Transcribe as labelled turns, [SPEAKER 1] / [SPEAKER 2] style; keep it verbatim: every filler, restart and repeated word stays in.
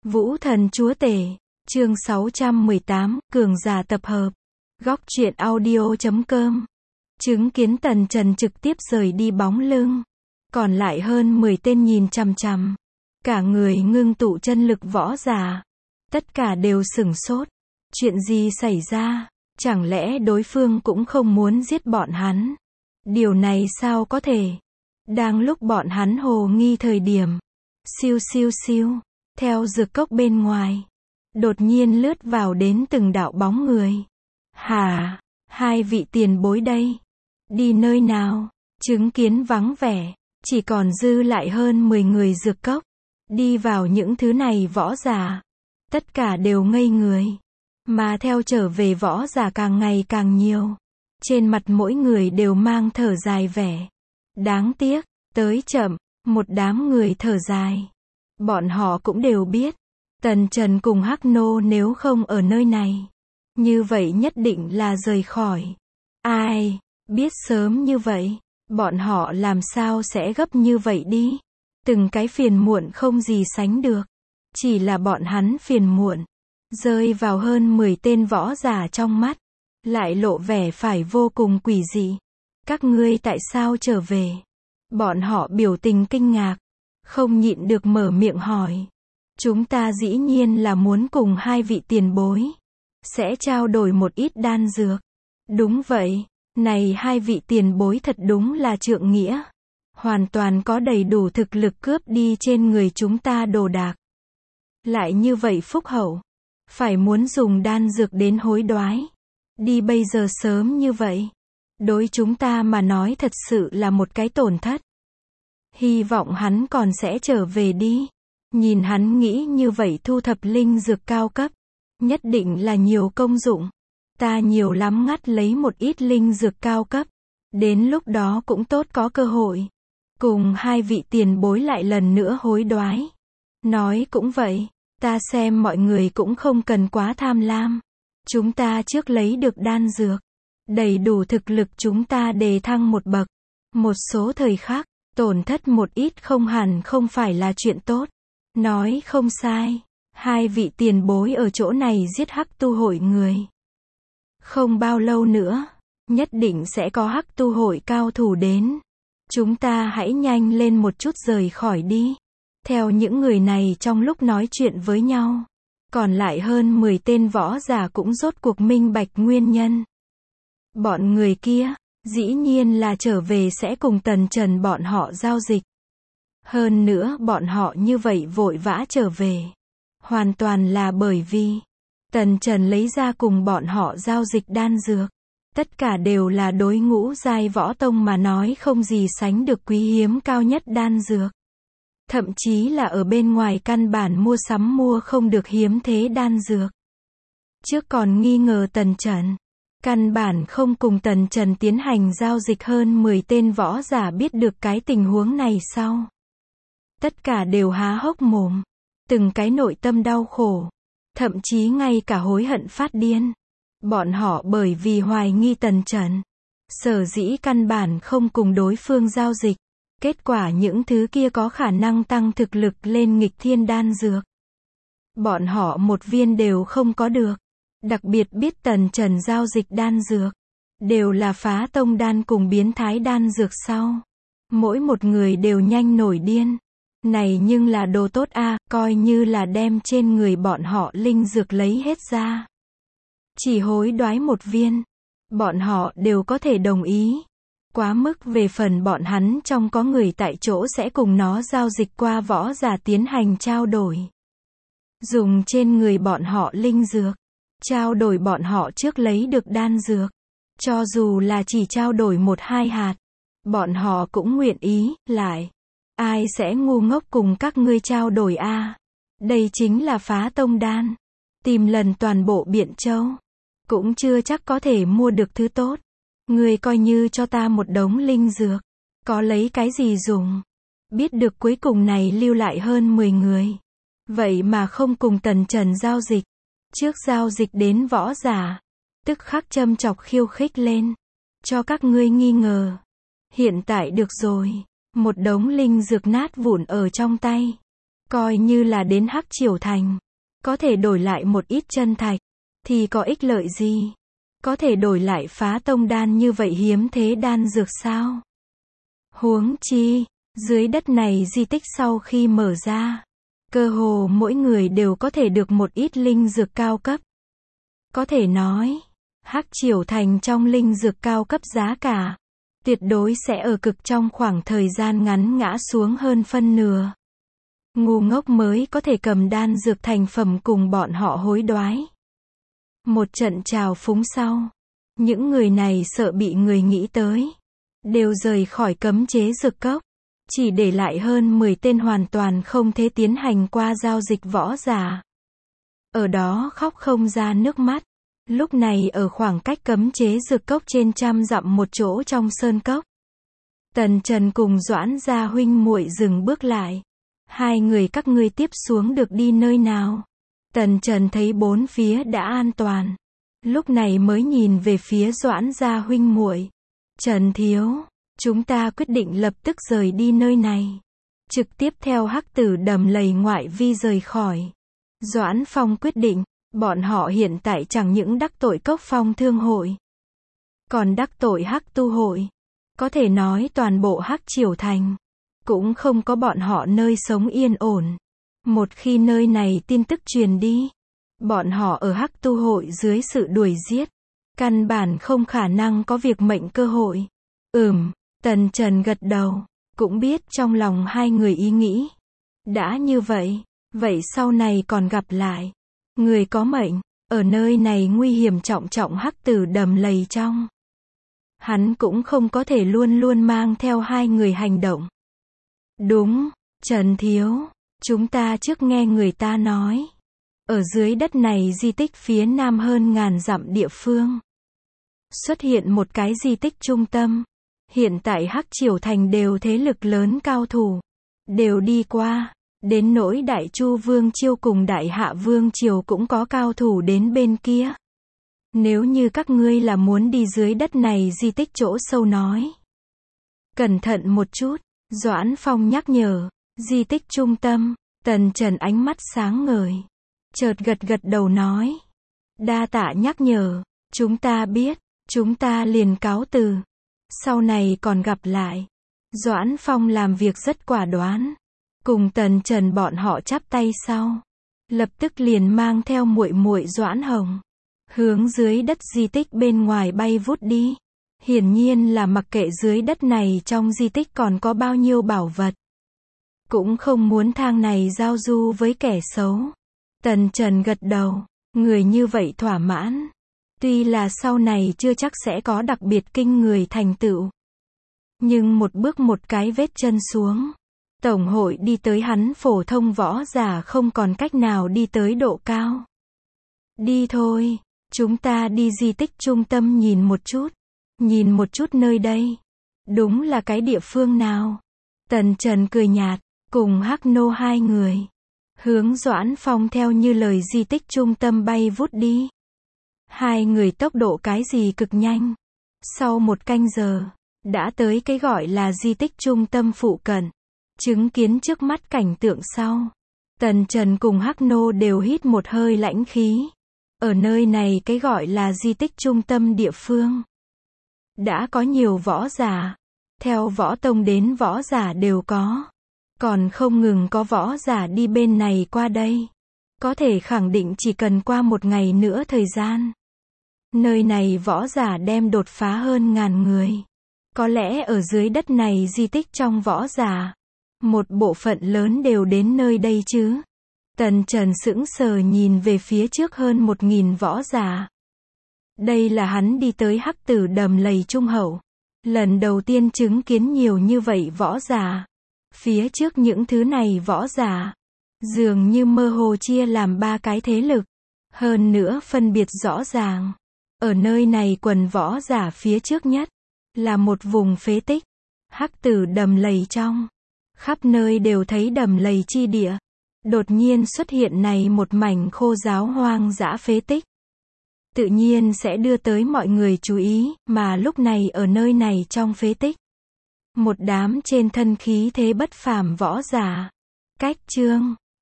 [SPEAKER 1] Vũ Thần Chúa Tể, chương sáu trăm mười tám, Cường Giả tập hợp. Góc truyện audio chấm com. Chứng kiến Tần Trần trực tiếp rời đi bóng lưng. Còn lại hơn mười tên nhìn chằm chằm. Cả người ngưng tụ chân lực võ giả. Tất cả đều sửng sốt. Chuyện gì xảy ra? Chẳng lẽ đối phương cũng không muốn giết bọn hắn? Điều này sao có thể? Đang lúc bọn hắn hồ nghi thời điểm. Siêu siêu siêu. Theo dược cốc bên ngoài. Đột nhiên lướt vào đến từng đạo bóng người. Hả? Hai vị tiền bối đây. Đi nơi nào? Chứng kiến vắng vẻ. Chỉ còn dư lại hơn mười người dược cốc. Đi vào những thứ này võ giả. Tất cả đều ngây người. Mà theo trở về võ giả càng ngày càng nhiều. Trên mặt mỗi người đều mang thở dài vẻ. Đáng tiếc, tới chậm, một đám người thở dài. Bọn họ cũng đều biết. Tần Trần cùng Hắc Nô nếu không ở nơi này. Như vậy nhất định là rời khỏi. Ai, biết sớm như vậy. Bọn họ làm sao sẽ gấp như vậy đi. Từng cái phiền muộn không gì sánh được. Chỉ là bọn hắn phiền muộn. Rơi vào hơn mười tên võ giả trong mắt. Lại lộ vẻ phải vô cùng quỷ dị. Các ngươi tại sao trở về? Bọn họ biểu tình kinh ngạc. Không nhịn được mở miệng hỏi. Chúng ta dĩ nhiên là muốn cùng hai vị tiền bối. Sẽ trao đổi một ít đan dược. Đúng vậy. Này hai vị tiền bối thật đúng là trượng nghĩa. Hoàn toàn có đầy đủ thực lực cướp đi trên người chúng ta đồ đạc. Lại như vậy phúc hậu. Phải muốn dùng đan dược đến hối đoái. Đi bây giờ sớm như vậy. Đối chúng ta mà nói thật sự là một cái tổn thất. Hy vọng hắn còn sẽ trở về đi. Nhìn hắn nghĩ như vậy thu thập linh dược cao cấp. Nhất định là nhiều công dụng. Ta nhiều lắm ngắt lấy một ít linh dược cao cấp. Đến lúc đó cũng tốt có cơ hội. Cùng hai vị tiền bối lại lần nữa hối đoái. Nói cũng vậy. Ta xem mọi người cũng không cần quá tham lam. Chúng ta trước lấy được đan dược. Đầy đủ thực lực chúng ta đề thăng một bậc. Một số thời khắc. Tổn thất một ít không hẳn không phải là chuyện tốt. Nói không sai. Hai vị tiền bối ở chỗ này giết Hắc tu hội người. Không bao lâu nữa. Nhất định sẽ có Hắc tu hội cao thủ đến. Chúng ta hãy nhanh lên một chút rời khỏi đi. Theo những người này trong lúc nói chuyện với nhau. Còn lại hơn mười tên võ giả cũng rốt cuộc minh bạch nguyên nhân. Bọn người kia. Dĩ nhiên là trở về sẽ cùng Tần Trần bọn họ giao dịch. Hơn nữa bọn họ như vậy vội vã trở về. Hoàn toàn là bởi vì Tần Trần lấy ra cùng bọn họ giao dịch đan dược. Tất cả đều là đối ngũ giai võ tông mà nói không gì sánh được quý hiếm cao nhất đan dược. Thậm chí là ở bên ngoài căn bản mua sắm mua không được hiếm thế đan dược. Trước còn nghi ngờ Tần Trần. Căn bản không cùng Tần Trần tiến hành giao dịch hơn mười tên võ giả biết được cái tình huống này sau. Tất cả đều há hốc mồm. Từng cái nội tâm đau khổ. Thậm chí ngay cả hối hận phát điên. Bọn họ bởi vì hoài nghi Tần Trần. Sở dĩ căn bản không cùng đối phương giao dịch. Kết quả những thứ kia có khả năng tăng thực lực lên nghịch thiên đan dược. Bọn họ một viên đều không có được. Đặc biệt biết Tần Trần giao dịch đan dược. Đều là phá tông đan cùng biến thái đan dược sau. Mỗi một người đều nhanh nổi điên. Này nhưng là đồ tốt a, à, coi như là đem trên người bọn họ linh dược lấy hết ra. Chỉ hối đoái một viên. Bọn họ đều có thể đồng ý. Quá mức về phần bọn hắn trong có người tại chỗ sẽ cùng nó giao dịch qua võ giả tiến hành trao đổi. Dùng trên người bọn họ linh dược. Trao đổi bọn họ trước lấy được đan dược. Cho dù là chỉ trao đổi một hai hạt. Bọn họ cũng nguyện ý, lại. Ai sẽ ngu ngốc cùng các ngươi trao đổi a? À? Đây chính là phá tông đan. Tìm lần toàn bộ Biện Châu. Cũng chưa chắc có thể mua được thứ tốt. Ngươi coi như cho ta một đống linh dược. Có lấy cái gì dùng? Biết được cuối cùng này lưu lại hơn mười người. Vậy mà không cùng Tần Trần giao dịch. Trước giao dịch đến võ giả. Tức khắc châm chọc khiêu khích lên. Cho các ngươi nghi ngờ. Hiện tại được rồi. Một đống linh dược nát vụn ở trong tay. Coi như là đến Hắc Triều Thành, có thể đổi lại một ít chân thạch, thì có ích lợi gì? Có thể đổi lại phá tông đan như vậy hiếm thế đan dược sao? Huống chi, dưới đất này di tích sau khi mở ra, cơ hồ mỗi người đều có thể được một ít linh dược cao cấp. Có thể nói, Hắc Triều Thành trong linh dược cao cấp giá cả, tuyệt đối sẽ ở cực trong khoảng thời gian ngắn ngã xuống hơn phân nửa. Ngu ngốc mới có thể cầm đan dược thành phẩm cùng bọn họ hối đoái. Một trận trào phúng sau, những người này sợ bị người nghĩ tới, đều rời khỏi cấm chế dược cốc, chỉ để lại hơn mười tên hoàn toàn không thể tiến hành qua giao dịch võ giả. Ở đó khóc không ra nước mắt. Lúc này ở khoảng cách cấm chế dược cốc trên trăm dặm một chỗ trong sơn cốc, Tần Trần cùng Doãn gia huynh muội dừng bước lại. Hai người các ngươi tiếp xuống được đi nơi nào? Tần Trần thấy bốn phía đã an toàn, lúc này mới nhìn về phía Doãn gia huynh muội. Trần thiếu, chúng ta quyết định lập tức rời đi nơi này, trực tiếp theo Hắc Tử Đầm Lầy ngoại vi rời khỏi. Doãn Phong quyết định, bọn họ hiện tại chẳng những đắc tội Cốc Phong Thương hội, còn đắc tội Hắc Tu hội. Có thể nói toàn bộ Hắc Triều Thành cũng không có bọn họ nơi sống yên ổn. Một khi nơi này tin tức truyền đi, bọn họ ở Hắc Tu hội dưới sự đuổi giết, căn bản không khả năng có việc mệnh cơ hội. Ừm, Tần Trần gật đầu, cũng biết trong lòng hai người ý nghĩ. Đã như vậy, vậy sau này còn gặp lại. Người có mệnh, ở nơi này nguy hiểm trọng trọng Hắc Tử Đầm Lầy trong. Hắn cũng không có thể luôn luôn mang theo hai người hành động. Đúng, Trần thiếu, chúng ta trước nghe người ta nói, ở dưới đất này di tích phía nam hơn ngàn dặm địa phương, xuất hiện một cái di tích trung tâm. Hiện tại Hắc Triều Thành đều thế lực lớn cao thủ, đều đi qua. Đến nỗi Đại Chu Vương Triều cùng Đại Hạ Vương Triều cũng có cao thủ đến bên kia. Nếu như các ngươi là muốn đi dưới đất này di tích chỗ sâu nói, cẩn thận một chút, Doãn Phong nhắc nhở. Di tích trung tâm, Tần Trần ánh mắt sáng ngời, chợt gật gật đầu nói. Đa tạ nhắc nhở, chúng ta biết, chúng ta liền cáo từ. Sau này còn gặp lại. Doãn Phong làm việc rất quả đoán, cùng Tần Trần bọn họ chắp tay sau, lập tức liền mang theo muội muội Doãn Hồng, hướng dưới đất di tích bên ngoài bay vút đi. Hiển nhiên là mặc kệ dưới đất này trong di tích còn có bao nhiêu bảo vật, cũng không muốn thang này giao du với kẻ xấu. Tần Trần gật đầu, người như vậy thỏa mãn. Tuy là sau này chưa chắc sẽ có đặc biệt kinh người thành tựu, nhưng một bước một cái vết chân xuống, Tổng hội đi tới hắn phổ thông võ giả không còn cách nào đi tới độ cao. Đi thôi, chúng ta đi di tích trung tâm nhìn một chút. Nhìn một chút nơi đây. Đúng là cái địa phương nào? Tần Trần cười nhạt, cùng Hắc Nô hai người, hướng Doãn Phong theo như lời di tích trung tâm bay vút đi. Hai người tốc độ cái gì cực nhanh. Sau một canh giờ, đã tới cái gọi là di tích trung tâm phụ cận. Chứng kiến trước mắt cảnh tượng sau, Tần Trần cùng Hắc Nô đều hít một hơi lãnh khí. Ở nơi này cái gọi là di tích trung tâm địa phương, đã có nhiều võ giả, theo võ tông đến võ giả đều có. Còn không ngừng có võ giả đi bên này qua đây. Có thể khẳng định chỉ cần qua một ngày nữa thời gian, nơi này võ giả đem đột phá hơn ngàn người. Có lẽ ở dưới đất này di tích trong võ giả, một bộ phận lớn đều đến nơi đây chứ. Tần Trần sững sờ nhìn về phía trước hơn một nghìn võ giả. Đây là hắn đi tới Hắc Tử Đầm Lầy trung hậu, lần đầu tiên chứng kiến nhiều như vậy võ giả. Phía trước những thứ này võ giả, dường như mơ hồ chia làm ba cái thế lực, hơn nữa phân biệt rõ ràng. Ở nơi này quần võ giả phía trước nhất, là một vùng phế tích, Hắc Tử Đầm Lầy trong, khắp nơi đều thấy đầm lầy chi địa. Đột nhiên xuất hiện này một mảnh khô ráo hoang dã phế tích, tự nhiên sẽ đưa tới mọi người chú ý, mà lúc này ở nơi này trong phế tích, một đám trên thân khí thế bất phàm võ giả, Cách chương